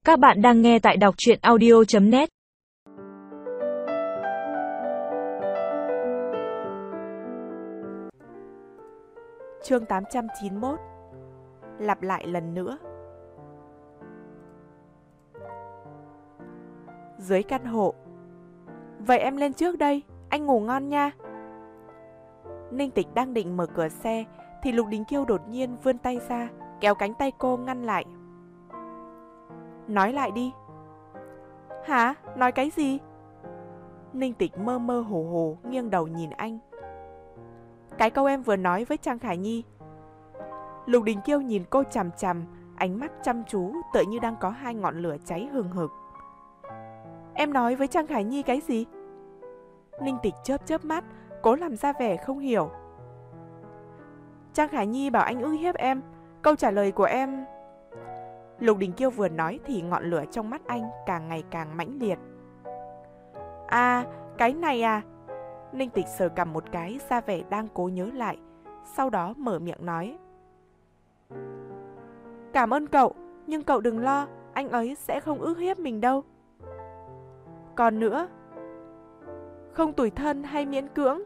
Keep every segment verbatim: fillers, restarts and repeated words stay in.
Các bạn đang nghe tại đọc truyện audio chấm net. Chương tám trăm chín mươi mốt. Lặp lại lần nữa. Dưới căn hộ. Vậy em lên trước đây, anh ngủ ngon nha. Ninh Tịch đang định mở cửa xe thì Lục Đình Kiêu đột nhiên vươn tay ra, kéo cánh tay cô ngăn lại. Nói lại đi. Hả? Nói cái gì? Ninh Tịch mơ mơ hồ hồ nghiêng đầu nhìn anh. Cái câu em vừa nói với Trang Khải Nhi. Lục Đình Kiêu nhìn cô chằm chằm, ánh mắt chăm chú tựa như đang có hai ngọn lửa cháy hừng hực. Em nói với Trang Khải Nhi cái gì? Ninh Tịch chớp chớp mắt, cố làm ra vẻ không hiểu. Trang Khải Nhi bảo anh ức hiếp em. Câu trả lời của em... Lục Đình Kiêu vừa nói thì ngọn lửa trong mắt anh càng ngày càng mãnh liệt. À, cái này à? Ninh Tịch sờ cằm một cái, ra vẻ đang cố nhớ lại, sau đó mở miệng nói. Cảm ơn cậu, nhưng cậu đừng lo, anh ấy sẽ không ức hiếp mình đâu. Còn nữa, không tủi thân hay miễn cưỡng.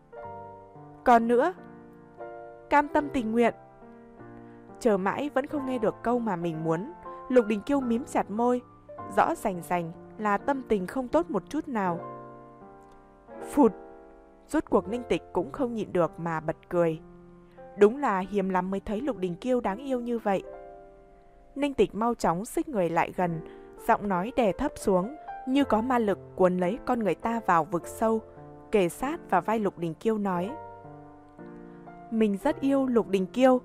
Còn nữa, cam tâm tình nguyện. Chờ mãi vẫn không nghe được câu mà mình muốn, Lục Đình Kiêu mím chặt môi, rõ rành rành là tâm tình không tốt một chút nào. Phụt, rốt cuộc Ninh Tịch cũng không nhịn được mà bật cười. Đúng là hiếm lắm mới thấy Lục Đình Kiêu đáng yêu như vậy. Ninh Tịch mau chóng xích người lại gần, giọng nói đè thấp xuống, như có ma lực cuốn lấy con người ta vào vực sâu, kề sát vào vai Lục Đình Kiêu nói. Mình rất yêu Lục Đình Kiêu.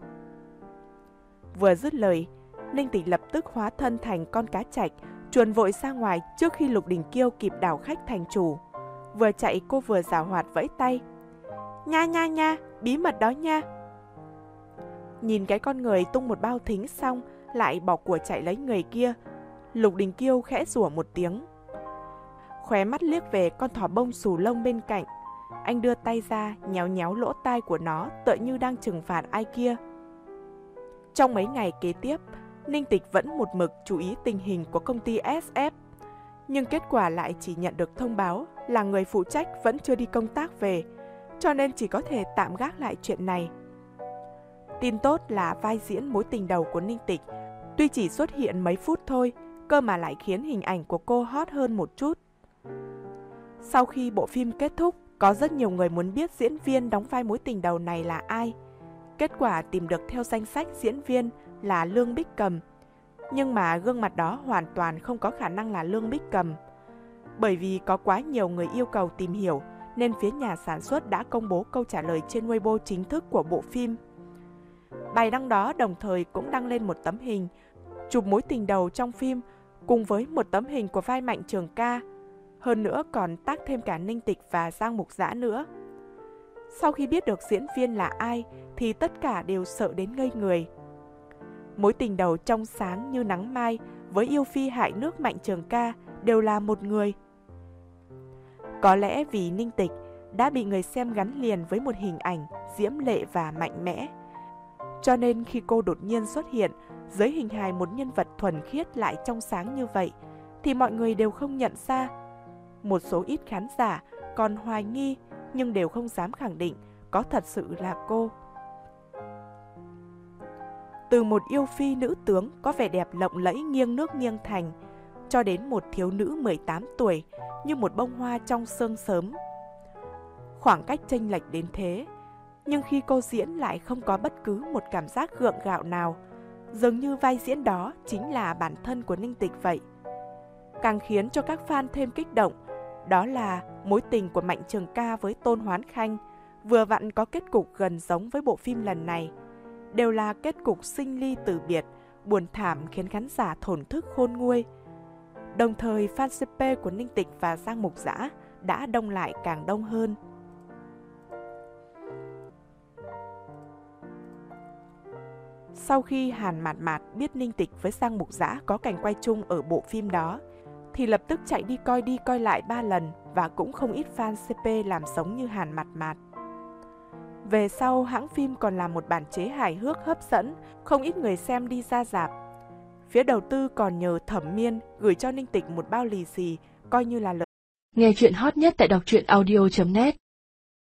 Vừa dứt lời, Ninh Tịch lập tức hóa thân thành con cá trạch, chuồn vội ra ngoài trước khi Lục Đình Kiêu kịp đảo khách thành chủ. Vừa chạy cô vừa giảo hoạt vẫy tay. Nha nha nha, bí mật đó nha. Nhìn cái con người tung một bao thính xong lại bỏ của chạy lấy người kia, Lục Đình Kiêu khẽ rủa một tiếng. Khóe mắt liếc về con thỏ bông xù lông bên cạnh. Anh đưa tay ra nhéo nhéo lỗ tai của nó, tựa như đang trừng phạt ai kia. Trong mấy ngày kế tiếp, Ninh Tịch vẫn một mực chú ý tình hình của công ty ét ép. Nhưng kết quả lại chỉ nhận được thông báo là người phụ trách vẫn chưa đi công tác về, cho nên chỉ có thể tạm gác lại chuyện này. Tin tốt là vai diễn mối tình đầu của Ninh Tịch tuy chỉ xuất hiện mấy phút thôi, cơ mà lại khiến hình ảnh của cô hot hơn một chút. Sau khi bộ phim kết thúc, có rất nhiều người muốn biết diễn viên đóng vai mối tình đầu này là ai. Kết quả tìm được theo danh sách diễn viên là Lương Bích Cầm. Nhưng mà gương mặt đó hoàn toàn không có khả năng là Lương Bích Cầm. Bởi vì có quá nhiều người yêu cầu tìm hiểu, nên phía nhà sản xuất đã công bố câu trả lời trên Weibo chính thức của bộ phim. Bài đăng đó đồng thời cũng đăng lên một tấm hình chụp mối tình đầu trong phim, cùng với một tấm hình của vai Mạnh Trường Ca. Hơn nữa còn tag thêm cả Ninh Tịch và Giang Mục Dã nữa. Sau khi biết được diễn viên là ai thì tất cả đều sợ đến ngây người. Mối tình đầu trong sáng như nắng mai với yêu phi hại nước Mạnh Trường Ca đều là một người. Có lẽ vì Ninh Tịch đã bị người xem gắn liền với một hình ảnh diễm lệ và mạnh mẽ, cho nên khi cô đột nhiên xuất hiện dưới hình hài một nhân vật thuần khiết lại trong sáng như vậy thì mọi người đều không nhận ra. Một số ít khán giả còn hoài nghi nhưng đều không dám khẳng định có thật sự là cô. Từ một yêu phi nữ tướng có vẻ đẹp lộng lẫy nghiêng nước nghiêng thành, cho đến một thiếu nữ mười tám tuổi như một bông hoa trong sương sớm. Khoảng cách chênh lệch đến thế, nhưng khi cô diễn lại không có bất cứ một cảm giác gượng gạo nào, dường như vai diễn đó chính là bản thân của Ninh Tịch vậy. Càng khiến cho các fan thêm kích động, đó là mối tình của Mạnh Trường Ca với Tôn Hoán Khanh vừa vặn có kết cục gần giống với bộ phim lần này. Đều là kết cục sinh ly tử biệt, buồn thảm khiến khán giả thổn thức khôn nguôi. Đồng thời fan xê pê của Ninh Tịch và Giang Mục Dã đã đông lại càng đông hơn. Sau khi Hàn Mạt Mạt biết Ninh Tịch với Giang Mục Dã có cảnh quay chung ở bộ phim đó, thì lập tức chạy đi coi đi coi lại ba lần và cũng không ít fan xê pê làm giống như Hàn Mạt Mạt. Về sau, hãng phim còn làm một bản chế hài hước hấp dẫn, không ít người xem đi ra rạp. Phía đầu tư còn nhờ Thẩm Miên gửi cho Ninh Tịch một bao lì xì, coi như là lợi. Nghe chuyện hot nhất tại đọc truyện audio chấm net